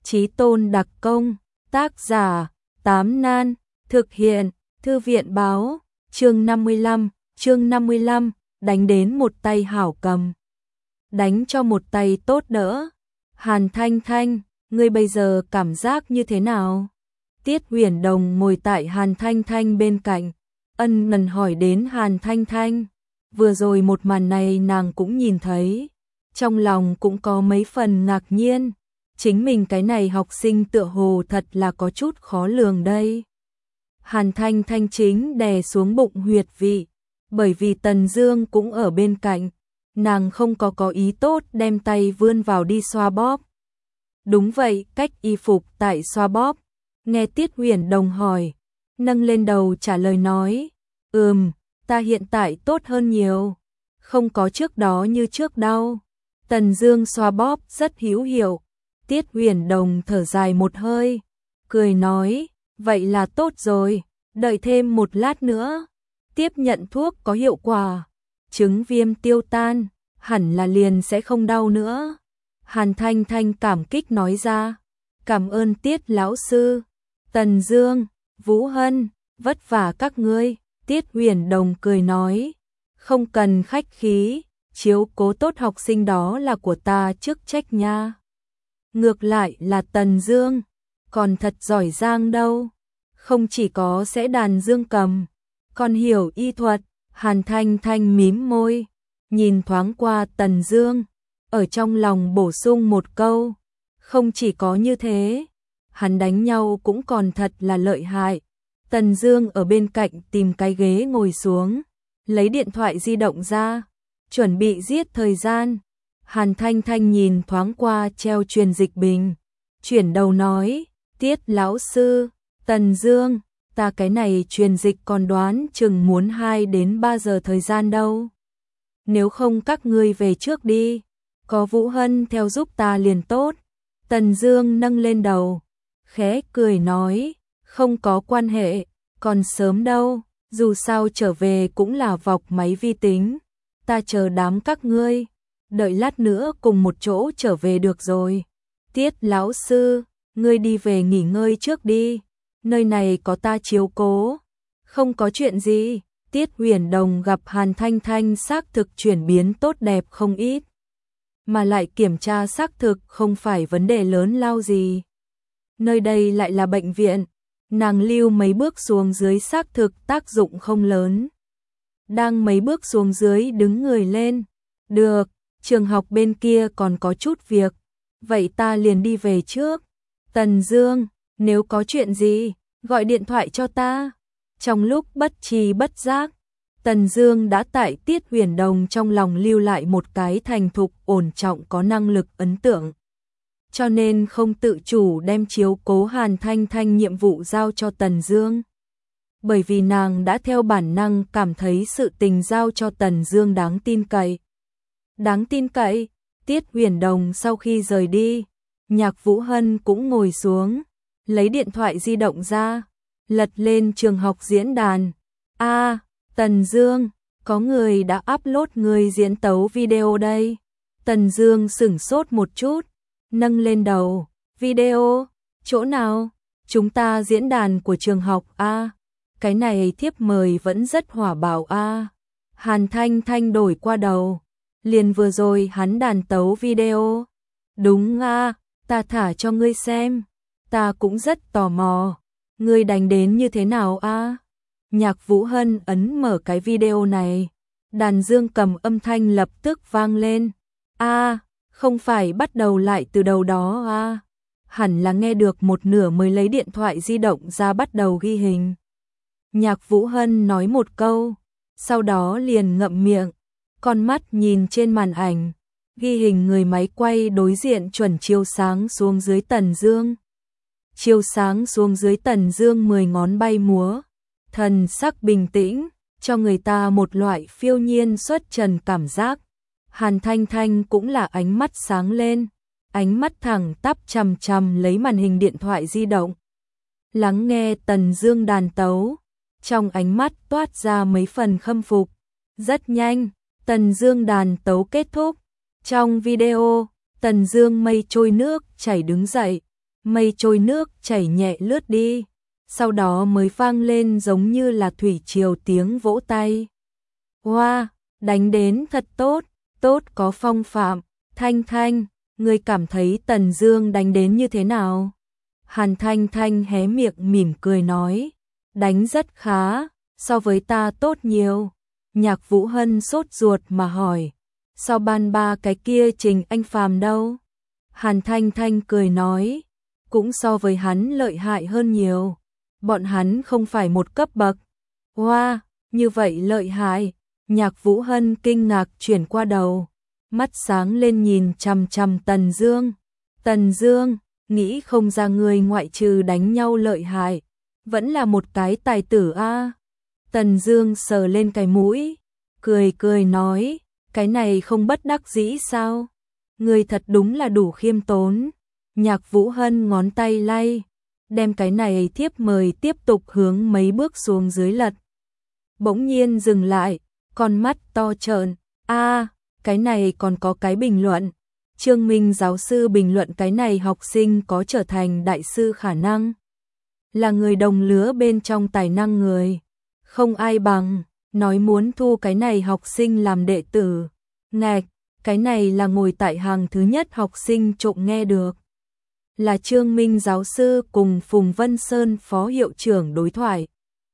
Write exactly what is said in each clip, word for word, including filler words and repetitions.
Chí tôn đặc công, tác giả, Tám Nan, thực hiện, Thư viện báo, chương năm mươi lăm, chương năm mươi lăm, đánh đến một tay hảo cầm. Đánh cho một tay tốt đỡ. Hàn Thanh Thanh, ngươi bây giờ cảm giác như thế nào? Tiết Huyền Đồng ngồi tại Hàn Thanh Thanh bên cạnh, ân cần hỏi đến Hàn Thanh Thanh. Vừa rồi một màn này nàng cũng nhìn thấy, trong lòng cũng có mấy phần ngạc nhiên. Chính mình cái này học sinh tựa hồ thật là có chút khó lường đây. Hàn Thanh Thanh chính đè xuống bụng huyệt vị, bởi vì Tần Dương cũng ở bên cạnh, nàng không có có ý tốt đem tay vươn vào đi xoa bóp. Đúng vậy, cách y phục tại xoa bóp. Nghe Tiết Huyền Đồng hỏi, nâng lên đầu trả lời nói, ừm, ta hiện tại tốt hơn nhiều, không có trước đó như trước đau. Tần Dương xoa bóp rất hữu hiệu. Tiết Huyền Đồng thở dài một hơi, cười nói, vậy là tốt rồi, đợi thêm một lát nữa, tiếp nhận thuốc có hiệu quả, chứng viêm tiêu tan, hẳn là liền sẽ không đau nữa. Hàn Thanh Thanh cảm kích nói ra, cảm ơn Tiết lão sư. Tần Dương, Vũ Hân, vất vả các ngươi. Tiết Huyền Đồng cười nói, không cần khách khí, chiếu cố tốt học sinh đó là của ta chức trách nha. Ngược lại là Tần Dương, còn thật giỏi giang đâu, không chỉ có sẽ đàn dương cầm, còn hiểu y thuật. Hàn Thanh Thanh mím môi, nhìn thoáng qua Tần Dương, ở trong lòng bổ sung một câu, không chỉ có như thế, hắn đánh nhau cũng còn thật là lợi hại. Tần Dương ở bên cạnh tìm cái ghế ngồi xuống, lấy điện thoại di động ra, chuẩn bị giết thời gian. Hàn Thanh Thanh nhìn thoáng qua treo truyền dịch bình, chuyển đầu nói, Tiết lão sư, Tần Dương, ta cái này truyền dịch còn đoán chừng muốn hai đến ba giờ thời gian đâu. Nếu không các ngươi về trước đi, có Vũ Hân theo giúp ta liền tốt. Tần Dương nâng lên đầu, khẽ cười nói, không có quan hệ, còn sớm đâu, dù sao trở về cũng là vọc máy vi tính, ta chờ đám các ngươi, đợi lát nữa cùng một chỗ trở về được rồi. Tiết lão sư, ngươi đi về nghỉ ngơi trước đi, nơi này có ta chiếu cố. Không có chuyện gì. Tiết Huyền Đồng gặp Hàn Thanh Thanh xác thực chuyển biến tốt đẹp không ít, mà lại kiểm tra xác thực không phải vấn đề lớn lao gì. Nơi đây lại là bệnh viện, nàng lưu mấy bước xuống dưới xác thực tác dụng không lớn. Đang mấy bước xuống dưới đứng người lên, được, trường học bên kia còn có chút việc, vậy ta liền đi về trước. Tần Dương, nếu có chuyện gì, gọi điện thoại cho ta. Trong lúc bất tri bất giác, Tần Dương đã tại Tiết Huyền Đồng trong lòng lưu lại một cái thành thục ổn trọng có năng lực ấn tượng. Cho nên không tự chủ đem chiếu cố Hàn Thanh Thanh nhiệm vụ giao cho Tần Dương. Bởi vì nàng đã theo bản năng cảm thấy sự tình giao cho Tần Dương đáng tin cậy. Đáng tin cậy. Tiết Huyền Đồng sau khi rời đi, Nhạc Vũ Hân cũng ngồi xuống, lấy điện thoại di động ra, lật lên trường học diễn đàn. A, à, Tần Dương, có người đã upload người diễn tấu video đây. Tần Dương sửng sốt một chút, nâng lên đầu, video, chỗ nào? Chúng ta diễn đàn của trường học a. À, cái này thiếp mời vẫn rất hỏa bạo a. À. Hàn Thanh Thanh đổi qua đầu, liền vừa rồi hắn đàn tấu video. Đúng a, à, ta thả cho ngươi xem, ta cũng rất tò mò, ngươi đánh đến như thế nào a? À? Nhạc Vũ Hân ấn mở cái video này, đàn dương cầm âm thanh lập tức vang lên. A, à, không phải bắt đầu lại từ đầu đó a. À? Hẳn là nghe được một nửa mới lấy điện thoại di động ra bắt đầu ghi hình. Nhạc Vũ Hân nói một câu, sau đó liền ngậm miệng, con mắt nhìn trên màn ảnh, ghi hình người máy quay đối diện chuẩn chiếu sáng xuống dưới Tần Dương. Chiếu sáng xuống dưới Tần Dương mười ngón bay múa, thần sắc bình tĩnh, cho người ta một loại phiêu nhiên xuất trần cảm giác. Hàn Thanh Thanh cũng là ánh mắt sáng lên, ánh mắt thẳng tắp chằm chằm lấy màn hình điện thoại di động. Lắng nghe Tần Dương đàn tấu, trong ánh mắt toát ra mấy phần khâm phục. Rất nhanh, Tần Dương đàn tấu kết thúc. Trong video, Tần Dương mây trôi nước chảy đứng dậy, mây trôi nước chảy nhẹ lướt đi, sau đó mới vang lên giống như là thủy triều tiếng vỗ tay. Wow, đánh đến thật tốt, tốt có phong phạm, Thanh Thanh, ngươi cảm thấy Tần Dương đánh đến như thế nào? Hàn Thanh Thanh hé miệng mỉm cười nói, đánh rất khá, so với ta tốt nhiều. Nhạc Vũ Hân sốt ruột mà hỏi, sao ban ba cái kia Trình Anh Phàm đâu? Hàn Thanh Thanh cười nói, cũng so với hắn lợi hại hơn nhiều, bọn hắn không phải một cấp bậc. Wow, như vậy lợi hại. Nhạc Vũ Hân kinh ngạc chuyển qua đầu, mắt sáng lên nhìn chằm chằm Tần Dương. Tần Dương, nghĩ không ra người ngoại trừ đánh nhau lợi hại, vẫn là một cái tài tử a. Tần Dương sờ lên cái mũi, cười cười nói, cái này không bất đắc dĩ sao? Người thật đúng là đủ khiêm tốn. Nhạc Vũ Hân ngón tay lay, đem cái này thiếp mời tiếp tục hướng mấy bước xuống dưới lật. Bỗng nhiên dừng lại, con mắt to trợn, a, cái này còn có cái bình luận. Trương Minh giáo sư bình luận cái này học sinh có trở thành đại sư khả năng. Là người đồng lứa bên trong tài năng người. Không ai bằng, nói muốn thu cái này học sinh làm đệ tử. Ngạch, cái này là ngồi tại hàng thứ nhất học sinh trộm nghe được. Là Trương Minh giáo sư cùng Phùng Vân Sơn phó hiệu trưởng đối thoại.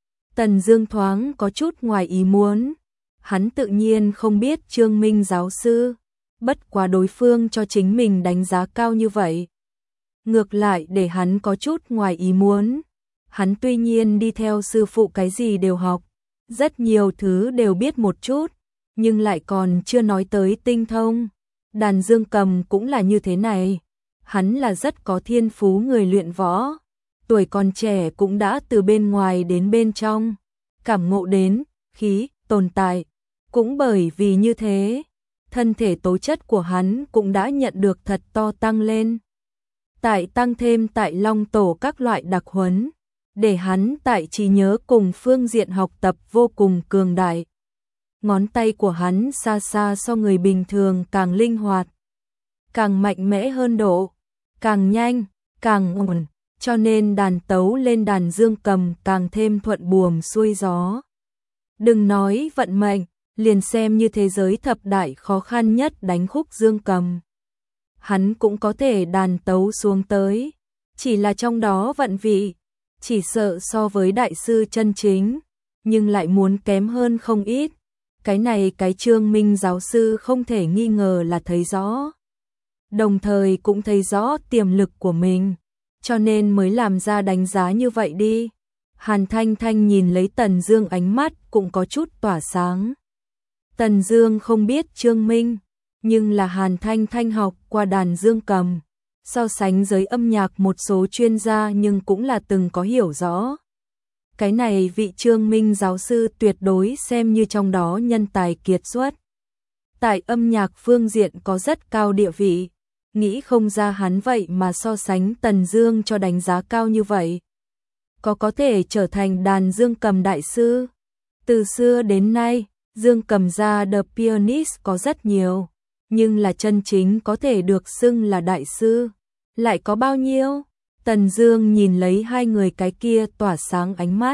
Tần Dương thoáng có chút ngoài ý muốn. Hắn tự nhiên không biết Trương Minh giáo sư, bất quá đối phương cho chính mình đánh giá cao như vậy. Ngược lại để hắn có chút ngoài ý muốn. Hắn tuy nhiên đi theo sư phụ cái gì đều học, rất nhiều thứ đều biết một chút, nhưng lại còn chưa nói tới tinh thông. Đàn dương cầm cũng là như thế này. Hắn là rất có thiên phú người luyện võ, tuổi còn trẻ cũng đã từ bên ngoài đến bên trong, cảm ngộ đến khí tồn tại. Cũng bởi vì như thế, thân thể tố chất của hắn cũng đã nhận được thật to tăng lên. Tại tăng thêm tại Long Tổ các loại đặc huấn, để hắn tại trí nhớ cùng phương diện học tập vô cùng cường đại. Ngón tay của hắn xa xa so người bình thường càng linh hoạt, càng mạnh mẽ hơn độ, càng nhanh, càng ổn, cho nên đàn tấu lên đàn dương cầm càng thêm thuận buồm xuôi gió. Đừng nói vận mệnh, liền xem như thế giới thập đại khó khăn nhất đánh khúc dương cầm, hắn cũng có thể đàn tấu xuống tới, chỉ là trong đó vận vị, chỉ sợ so với đại sư chân chính, nhưng lại muốn kém hơn không ít. Cái này cái Trương Minh giáo sư không thể nghi ngờ là thấy rõ, đồng thời cũng thấy rõ tiềm lực của mình, cho nên mới làm ra đánh giá như vậy đi. Hàn Thanh Thanh nhìn lấy Tần Dương ánh mắt cũng có chút tỏa sáng. Tần Dương không biết Trương Minh, nhưng là Hàn Thanh Thanh học qua đàn dương cầm, so sánh giới âm nhạc một số chuyên gia nhưng cũng là từng có hiểu rõ. Cái này vị Trương Minh giáo sư tuyệt đối xem như trong đó nhân tài kiệt xuất. Tại âm nhạc phương diện có rất cao địa vị, nghĩ không ra hắn vậy mà so sánh Tần Dương cho đánh giá cao như vậy. Có có thể trở thành đàn dương cầm đại sư. Từ xưa đến nay, dương cầm gia The Pianist có rất nhiều, nhưng là chân chính có thể được xưng là đại sư, lại có bao nhiêu? Tần Dương nhìn lấy hai người cái kia tỏa sáng ánh mắt,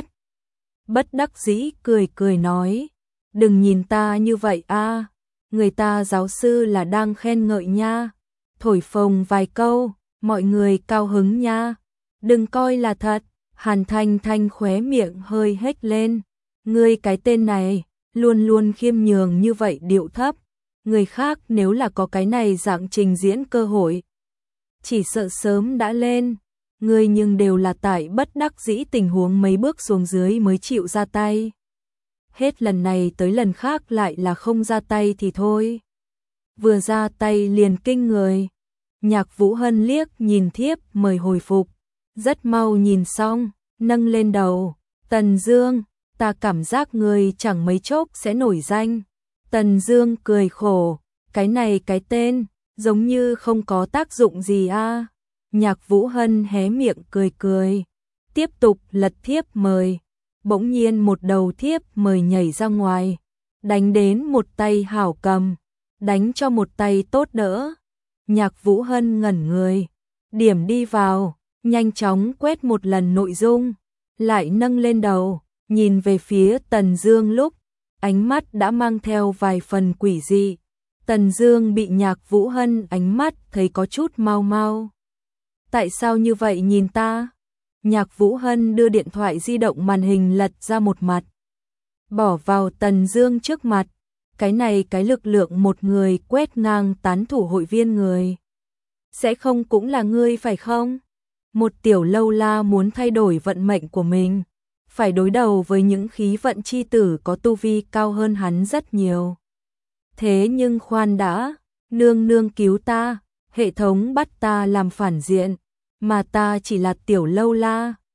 bất đắc dĩ cười cười nói, đừng nhìn ta như vậy a, người ta giáo sư là đang khen ngợi nha, thổi phồng vài câu, mọi người cao hứng nha, đừng coi là thật. Hàn Thanh Thanh khóe miệng hơi hếch lên, ngươi cái tên này, luôn luôn khiêm nhường như vậy điệu thấp, người khác nếu là có cái này dạng trình diễn cơ hội, chỉ sợ sớm đã lên, ngươi nhưng đều là tại bất đắc dĩ tình huống mấy bước xuống dưới mới chịu ra tay. Hết lần này tới lần khác lại là không ra tay thì thôi. Vừa ra tay liền kinh người. Nhạc Vũ Hân liếc nhìn thiếp mời hồi phục, rất mau nhìn xong, nâng lên đầu, Tần Dương, ta cảm giác người chẳng mấy chốc sẽ nổi danh. Tần Dương cười khổ, cái này cái tên, giống như không có tác dụng gì a. Nhạc Vũ Hân hé miệng cười cười, tiếp tục lật thiếp mời, bỗng nhiên một đầu thiếp mời nhảy ra ngoài, đánh đến một tay hảo cầm, đánh cho một tay tốt đỡ. Nhạc Vũ Hân ngẩn người, điểm đi vào, nhanh chóng quét một lần nội dung, lại nâng lên đầu, nhìn về phía Tần Dương lúc, ánh mắt đã mang theo vài phần quỷ dị. Tần Dương bị Nhạc Vũ Hân ánh mắt thấy có chút mau mau. Tại sao như vậy nhìn ta? Nhạc Vũ Hân đưa điện thoại di động màn hình lật ra một mặt, bỏ vào Tần Dương trước mặt. Cái này cái lực lượng một người quét ngang tán thủ hội viên người. Sẽ không cũng là ngươi phải không? Một tiểu lâu la muốn thay đổi vận mệnh của mình, phải đối đầu với những khí vận chi tử có tu vi cao hơn hắn rất nhiều. Thế nhưng khoan đã, nương nương cứu ta, hệ thống bắt ta làm phản diện, mà ta chỉ là tiểu lâu la,